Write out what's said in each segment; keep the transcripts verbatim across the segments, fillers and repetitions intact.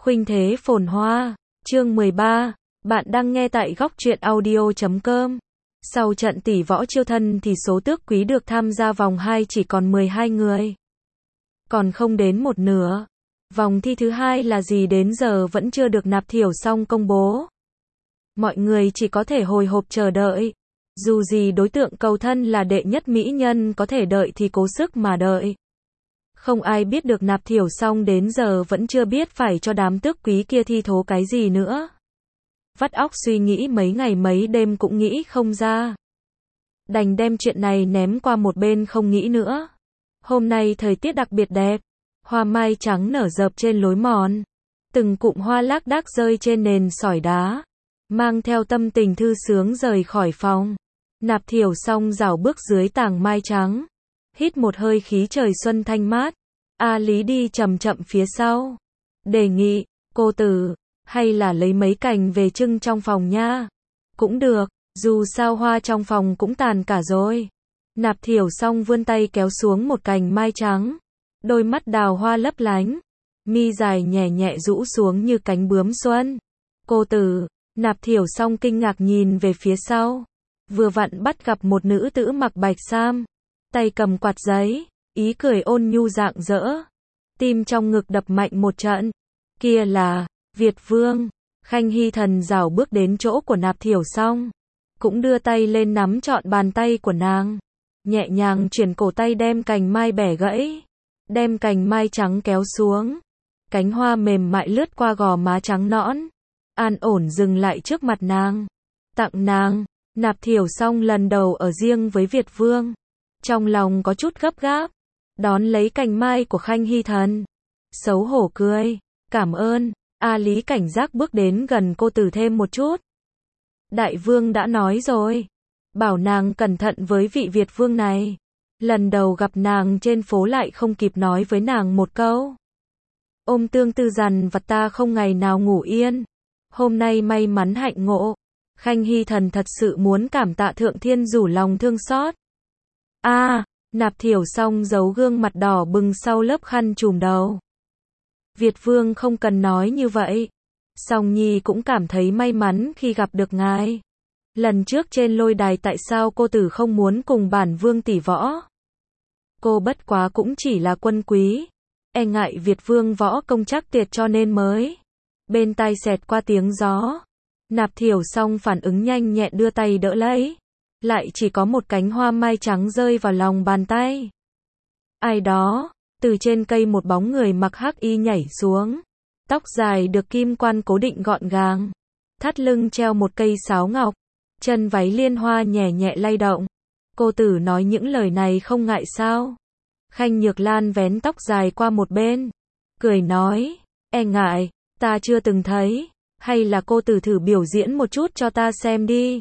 Khuynh thế phồn hoa, chương mười ba, bạn đang nghe tại góc truyện audio chấm com. Sau trận tỷ võ chiêu thân thì số tước quý được tham gia vòng hai chỉ còn mười hai người. Còn không đến một nửa. Vòng thi thứ hai là gì đến giờ vẫn chưa được Nạp Thiểu Song công bố. Mọi người chỉ có thể hồi hộp chờ đợi. Dù gì đối tượng cầu thân là đệ nhất mỹ nhân, có thể đợi thì cố sức mà đợi. Không ai biết được Nạp Thiểu Song đến giờ vẫn chưa biết phải cho đám tước quý kia thi thố cái gì nữa. Vắt óc suy nghĩ mấy ngày mấy đêm cũng nghĩ không ra. Đành đem chuyện này ném qua một bên không nghĩ nữa. Hôm nay thời tiết đặc biệt đẹp. Hoa mai trắng nở rợp trên lối mòn. Từng cụm hoa lác đác rơi trên nền sỏi đá. Mang theo tâm tình thư sướng rời khỏi phòng. Nạp Thiểu Song rảo bước dưới tàng mai trắng. Hít một hơi khí trời xuân thanh mát. A Lý đi chậm chậm phía sau. Đề nghị, cô tử, hay là lấy mấy cành về trưng trong phòng nha. Cũng được, dù sao hoa trong phòng cũng tàn cả rồi. Nạp Thiểu Song vươn tay kéo xuống một cành mai trắng. Đôi mắt đào hoa lấp lánh. Mi dài nhẹ nhẹ rũ xuống như cánh bướm xuân. Cô tử, Nạp Thiểu Song kinh ngạc nhìn về phía sau. Vừa vặn bắt gặp một nữ tử mặc bạch sam. Tay cầm quạt giấy, ý cười ôn nhu rạng rỡ. Tim trong ngực đập mạnh một trận. Kia là Việt Vương. Khanh Hy Thần rảo bước đến chỗ của Nạp Thiểu Song. Cũng đưa tay lên nắm trọn bàn tay của nàng. Nhẹ nhàng chuyển cổ tay đem cành mai bẻ gãy. Đem cành mai trắng kéo xuống. Cánh hoa mềm mại lướt qua gò má trắng nõn. An ổn dừng lại trước mặt nàng. Tặng nàng. Nạp Thiểu Song lần đầu ở riêng với Việt Vương. Trong lòng có chút gấp gáp. Đón lấy cành mai của Khanh Hy Thần. Xấu hổ cười. Cảm ơn. A Lý cảnh giác bước đến gần cô tử thêm một chút. Đại vương đã nói rồi. Bảo nàng cẩn thận với vị Việt Vương này. Lần đầu gặp nàng trên phố lại không kịp nói với nàng một câu. Ôm tương tư dằn vặt ta không ngày nào ngủ yên. Hôm nay may mắn hạnh ngộ. Khanh Hy Thần thật sự muốn cảm tạ Thượng Thiên rủ lòng thương xót. A, à, Nạp Thiểu Song giấu gương mặt đỏ bừng sau lớp khăn trùm đầu. Việt Vương không cần nói như vậy. Song Nhi cũng cảm thấy may mắn khi gặp được ngài. Lần trước trên lôi đài tại sao cô tử không muốn cùng bản vương tỷ võ? Cô bất quá cũng chỉ là quân quý. E ngại Việt Vương võ công chắc tuyệt cho nên mới. Bên tai xẹt qua tiếng gió. Nạp Thiểu Song phản ứng nhanh nhẹn đưa tay đỡ lấy. Lại chỉ có một cánh hoa mai trắng rơi vào lòng bàn tay. Ai đó, từ trên cây một bóng người mặc hắc y nhảy xuống. Tóc dài được kim quan cố định gọn gàng. Thắt lưng treo một cây sáo ngọc. Chân váy liên hoa nhẹ nhẹ lay động. Cô tử nói những lời này không ngại sao? Khanh Nhược Lan vén tóc dài qua một bên. Cười nói, e ngại, ta chưa từng thấy. Hay là cô tử thử biểu diễn một chút cho ta xem đi.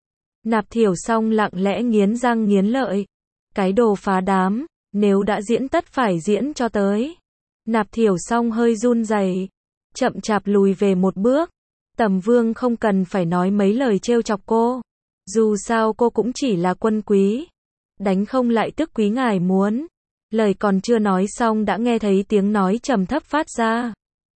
Nạp Thiểu Song lặng lẽ nghiến răng nghiến lợi. Cái đồ phá đám, nếu đã diễn tất phải diễn cho tới. Nạp Thiểu Song hơi run rẩy, chậm chạp lùi về một bước. Tầm Vương không cần phải nói mấy lời trêu chọc cô. Dù sao cô cũng chỉ là quân quý. Đánh không lại tức quý ngài muốn. Lời còn chưa nói xong đã nghe thấy tiếng nói trầm thấp phát ra.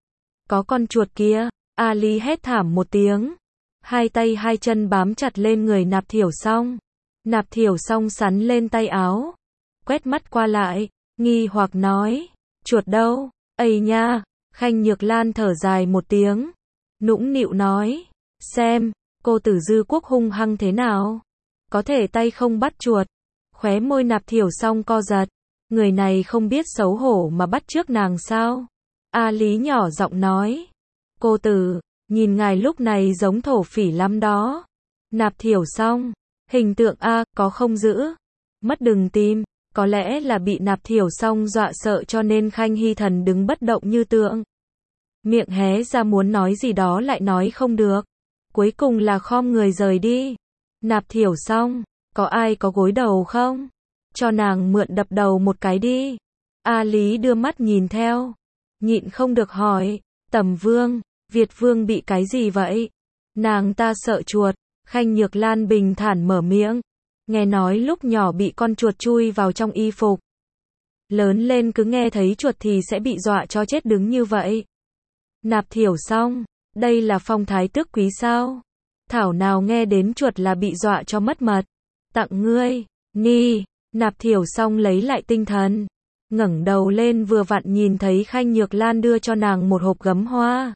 Có con chuột kia. A Lý hét thảm một tiếng. Hai tay hai chân bám chặt lên người Nạp Thiểu Song. Nạp Thiểu Song sắn lên tay áo. Quét mắt qua lại. Nghi hoặc nói. Chuột đâu? Ây nha. Khanh Nhược Lan thở dài một tiếng. Nũng nịu nói. Xem. Cô tử Dư Quốc hung hăng thế nào? Có thể tay không bắt chuột. Khóe môi Nạp Thiểu Song co giật. Người này không biết xấu hổ mà bắt chước nàng sao? A Lý nhỏ giọng nói. Cô tử, nhìn ngài lúc này giống thổ phỉ lắm đó. Nạp Thiểu Song, hình tượng A, có không giữ? Mất đừng tìm, có lẽ là bị Nạp Thiểu Song dọa sợ cho nên Khanh Hy Thần đứng bất động như tượng. Miệng hé ra muốn nói gì đó lại nói không được. Cuối cùng là khom người rời đi. Nạp Thiểu Song, có ai có gối đầu không? Cho nàng mượn đập đầu một cái đi. A Lý đưa mắt nhìn theo. Nhịn không được hỏi, Tầm Vương, Việt Vương bị cái gì vậy? Nàng ta sợ chuột. Khanh Nhược Lan bình thản mở miệng. Nghe nói lúc nhỏ bị con chuột chui vào trong y phục. Lớn lên cứ nghe thấy chuột thì sẽ bị dọa cho chết đứng như vậy. Nạp Thiểu Song, đây là phong thái tước quý sao? Thảo nào nghe đến chuột là bị dọa cho mất mật. Tặng ngươi, Ni, Nạp Thiểu Song lấy lại tinh thần, ngẩng đầu lên vừa vặn nhìn thấy Khanh Nhược Lan đưa cho nàng một hộp gấm hoa.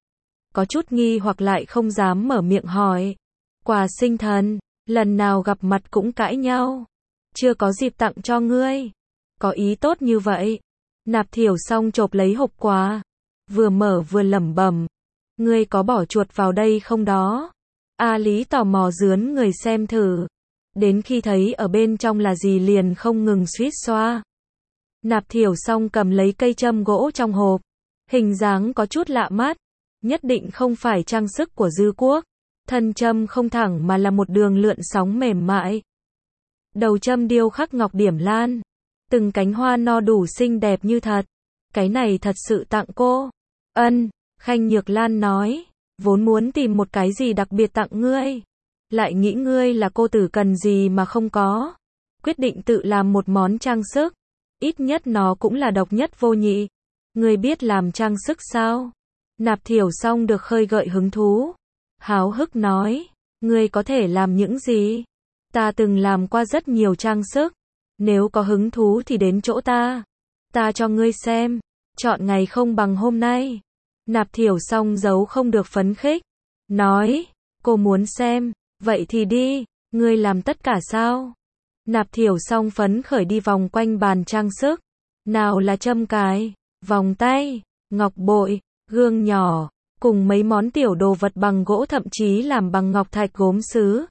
Có chút nghi hoặc lại không dám mở miệng hỏi. Quà sinh thần, lần nào gặp mặt cũng cãi nhau. Chưa có dịp tặng cho ngươi. Có ý tốt như vậy. Nạp Thiểu Song chộp lấy hộp quà, vừa mở vừa lẩm bẩm. Ngươi có bỏ chuột vào đây không đó? A Lý tò mò dướn người xem thử. Đến khi thấy ở bên trong là gì liền không ngừng suýt xoa. Nạp Thiểu Song cầm lấy cây châm gỗ trong hộp. Hình dáng có chút lạ mắt. Nhất định không phải trang sức của Dư Quốc. Thân châm không thẳng mà là một đường lượn sóng mềm mại. Đầu châm điêu khắc ngọc điểm lan. Từng cánh hoa no đủ xinh đẹp như thật. Cái này thật sự tặng cô. Ân, Khanh Nhược Lan nói. Vốn muốn tìm một cái gì đặc biệt tặng ngươi. Lại nghĩ ngươi là cô tử cần gì mà không có. Quyết định tự làm một món trang sức. Ít nhất nó cũng là độc nhất vô nhị. Ngươi biết làm trang sức sao? Nạp Thiểu Song được khơi gợi hứng thú. Háo hức nói. Ngươi có thể làm những gì? Ta từng làm qua rất nhiều trang sức. Nếu có hứng thú thì đến chỗ ta. Ta cho ngươi xem. Chọn ngày không bằng hôm nay. Nạp Thiểu Song giấu không được phấn khích. Nói. Cô muốn xem. Vậy thì đi. Ngươi làm tất cả sao? Nạp Thiểu Song phấn khởi đi vòng quanh bàn trang sức. Nào là châm cài, vòng tay, ngọc bội, gương nhỏ, cùng mấy món tiểu đồ vật bằng gỗ thậm chí làm bằng ngọc thạch gốm sứ.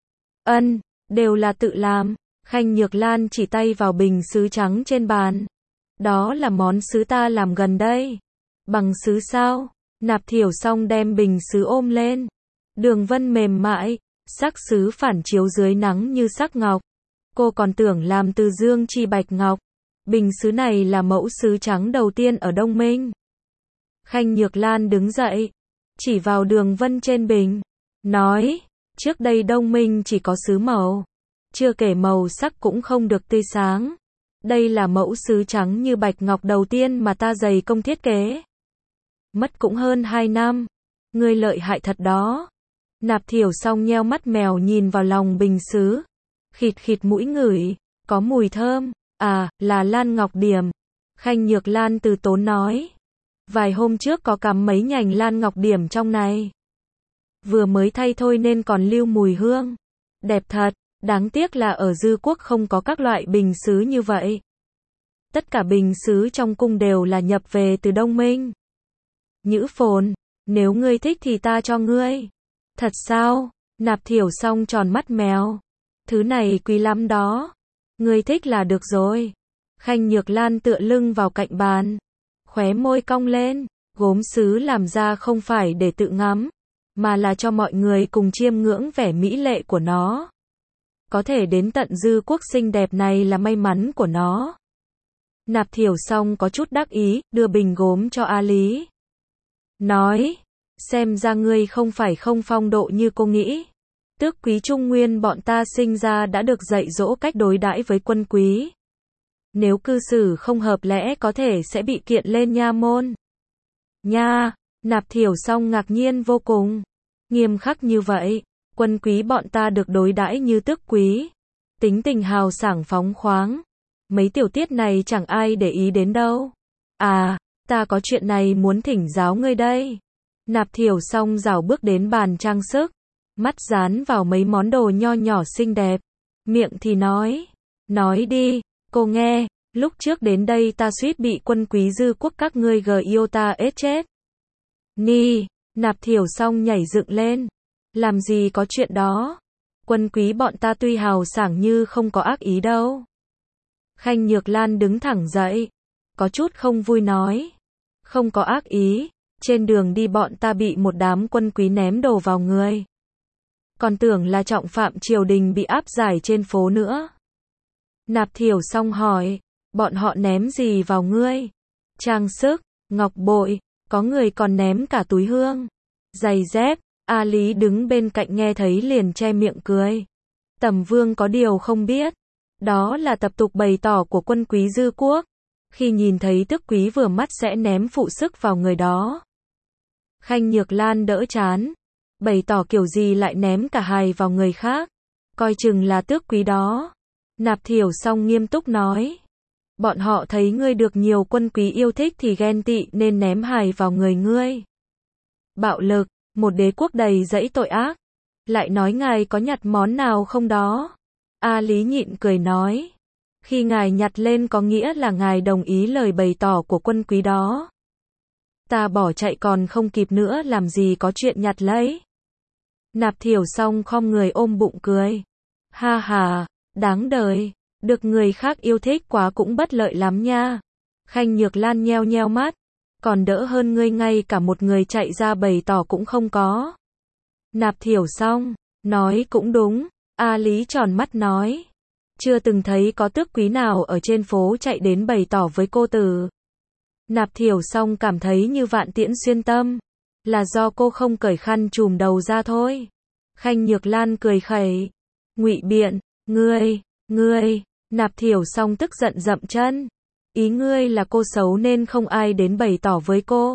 Ân, đều là tự làm. Khanh Nhược Lan chỉ tay vào bình sứ trắng trên bàn. Đó là món sứ ta làm gần đây. Bằng sứ sao? Nạp Thiểu Song đem bình sứ ôm lên. Đường vân mềm mại, sắc sứ phản chiếu dưới nắng như sắc ngọc. Cô còn tưởng làm từ dương chi bạch ngọc. Bình sứ này là mẫu sứ trắng đầu tiên ở Đông Minh. Khanh Nhược Lan đứng dậy, chỉ vào đường vân trên bình, nói, trước đây Đông Minh chỉ có sứ màu, chưa kể màu sắc cũng không được tươi sáng. Đây là mẫu sứ trắng như bạch ngọc đầu tiên mà ta dày công thiết kế. Mất cũng hơn hai năm. Ngươi lợi hại thật đó. Nạp Thiểu Song nheo mắt mèo nhìn vào lòng bình sứ. Khịt khịt mũi ngửi, có mùi thơm. À, là lan ngọc điểm. Khanh Nhược Lan từ tốn nói. Vài hôm trước có cắm mấy nhành lan ngọc điểm trong này. Vừa mới thay thôi nên còn lưu mùi hương. Đẹp thật, đáng tiếc là ở Dư Quốc không có các loại bình sứ như vậy. Tất cả bình sứ trong cung đều là nhập về từ Đông Minh. Nhữ Phồn, nếu ngươi thích thì ta cho ngươi. Thật sao? Nạp Thiểu Song tròn mắt mèo. Thứ này quý lắm đó. Ngươi thích là được rồi. Khanh Nhược Lan tựa lưng vào cạnh bàn. Khóe môi cong lên. Gốm sứ làm ra không phải để tự ngắm, mà là cho mọi người cùng chiêm ngưỡng vẻ mỹ lệ của nó. Có thể đến tận Dư Quốc xinh đẹp này là may mắn của nó. Nạp Thiểu Song có chút đắc ý, đưa bình gốm cho A Lý. Nói, xem ra ngươi không phải không phong độ như cô nghĩ. Tước quý Trung Nguyên bọn ta sinh ra đã được dạy dỗ cách đối đãi với quân quý. Nếu cư xử không hợp lẽ có thể sẽ bị kiện lên nha môn. Nha, Nạp Thiểu Song ngạc nhiên vô cùng. Nghiêm khắc như vậy, quân quý bọn ta được đối đãi như tước quý. Tính tình hào sảng phóng khoáng. Mấy tiểu tiết này chẳng ai để ý đến đâu. À, ta có chuyện này muốn thỉnh giáo ngươi đây. Nạp Thiểu Song rảo bước đến bàn trang sức. Mắt dán vào mấy món đồ nho nhỏ xinh đẹp. Miệng thì nói. Nói đi, cô nghe. Lúc trước đến đây ta suýt bị quân quý Dư Quốc các ngươi gờ yêu ta ết chết. Ni, Nạp Thiểu Song nhảy dựng lên. Làm gì có chuyện đó. Quân quý bọn ta tuy hào sảng như không có ác ý đâu. Khanh Nhược Lan đứng thẳng dậy. Có chút không vui nói. Không có ác ý. Trên đường đi bọn ta bị một đám quân quý ném đồ vào người. Còn tưởng là trọng phạm triều đình bị áp giải trên phố nữa. Nạp Thiểu Song hỏi. Bọn họ ném gì vào ngươi? Trang sức, ngọc bội, có người còn ném cả túi hương, giày dép. A Lý đứng bên cạnh nghe thấy liền che miệng cười. Tầm Vương có điều không biết. Đó là tập tục bày tỏ của quân quý Dư Quốc. Khi nhìn thấy tước quý vừa mắt sẽ ném phụ sức vào người đó. Khanh Nhược Lan đỡ chán, bày tỏ kiểu gì lại ném cả hài vào người khác, coi chừng là tước quý đó. Nạp Thiểu Song nghiêm túc nói, bọn họ thấy ngươi được nhiều quân quý yêu thích thì ghen tị nên ném hài vào người ngươi. Bạo lực, một đế quốc đầy dẫy tội ác, lại nói ngài có nhặt món nào không đó? A Lý nhịn cười nói, khi ngài nhặt lên có nghĩa là ngài đồng ý lời bày tỏ của quân quý đó. Ta bỏ chạy còn không kịp nữa, làm gì có chuyện nhặt lấy. Nạp Thiểu Song khom người ôm bụng cười, ha ha, đáng đời, được người khác yêu thích quá cũng bất lợi lắm nha. Khanh Nhược Lan nheo nheo mắt, còn đỡ hơn ngươi, ngay cả một người chạy ra bày tỏ cũng không có. Nạp Thiểu Song nói cũng đúng. A Lý tròn mắt nói, chưa từng thấy có tước quý nào ở trên phố chạy đến bày tỏ với cô từ. Nạp Thiểu Song cảm thấy như vạn tiễn xuyên tâm, là do cô không cởi khăn trùm đầu ra thôi. Khanh Nhược Lan cười khẩy, ngụy biện, ngươi, ngươi. Nạp Thiểu Song tức giận dậm chân, ý ngươi là cô xấu nên không ai đến bày tỏ với cô.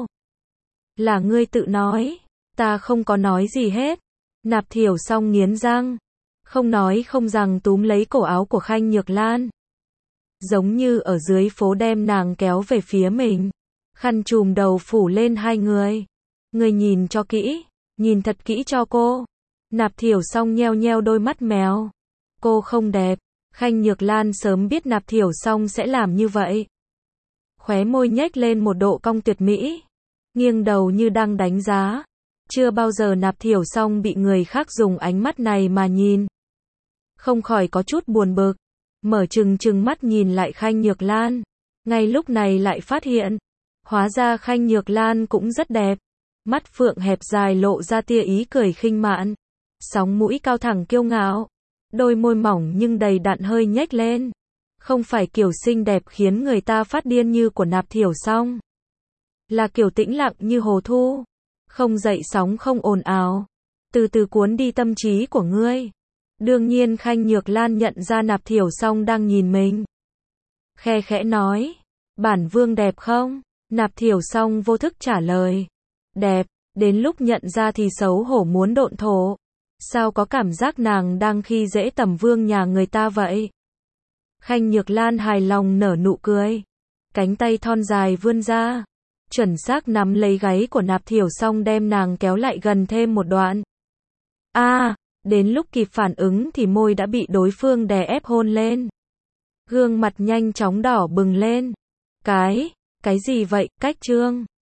Là ngươi tự nói, ta không có nói gì hết. Nạp Thiểu Song nghiến răng, không nói không rằng túm lấy cổ áo của Khanh Nhược Lan, giống như ở dưới phố đem nàng kéo về phía mình. Khăn trùm đầu phủ lên hai người. Ngươi nhìn cho kỹ, nhìn thật kỹ cho cô. Nạp Thiểu Song nheo nheo đôi mắt mèo. Cô không đẹp. Khanh Nhược Lan sớm biết Nạp Thiểu Song sẽ làm như vậy. Khóe môi nhếch lên một độ cong tuyệt mỹ, nghiêng đầu như đang đánh giá. Chưa bao giờ Nạp Thiểu Song bị người khác dùng ánh mắt này mà nhìn. Không khỏi có chút buồn bực, mở trừng trừng mắt nhìn lại Khanh Nhược Lan. Ngay lúc này lại phát hiện, hóa ra Khanh Nhược Lan cũng rất đẹp. Mắt phượng hẹp dài lộ ra tia ý cười khinh mạn, sóng mũi cao thẳng kiêu ngạo, đôi môi mỏng nhưng đầy đặn hơi nhếch lên. Không phải kiểu xinh đẹp khiến người ta phát điên như của Nạp Thiểu Song, là kiểu tĩnh lặng như hồ thu, không dậy sóng không ồn ào, từ từ cuốn đi tâm trí của ngươi. Đương nhiên Khanh Nhược Lan nhận ra Nạp Thiểu Song đang nhìn mình, khe khẽ nói, bản vương đẹp không? Nạp Thiểu Song vô thức trả lời, đẹp. Đến lúc nhận ra thì xấu hổ muốn độn thổ. Sao có cảm giác nàng đang khi dễ tầm vương nhà người ta vậy? Khanh Nhược Lan hài lòng nở nụ cười, cánh tay thon dài vươn ra, chuẩn xác nắm lấy gáy của Nạp Thiểu Song đem nàng kéo lại gần thêm một đoạn. A, à, đến lúc kịp phản ứng thì môi đã bị đối phương đè ép hôn lên. Gương mặt nhanh chóng đỏ bừng lên. Cái, cái gì vậy, cách trương?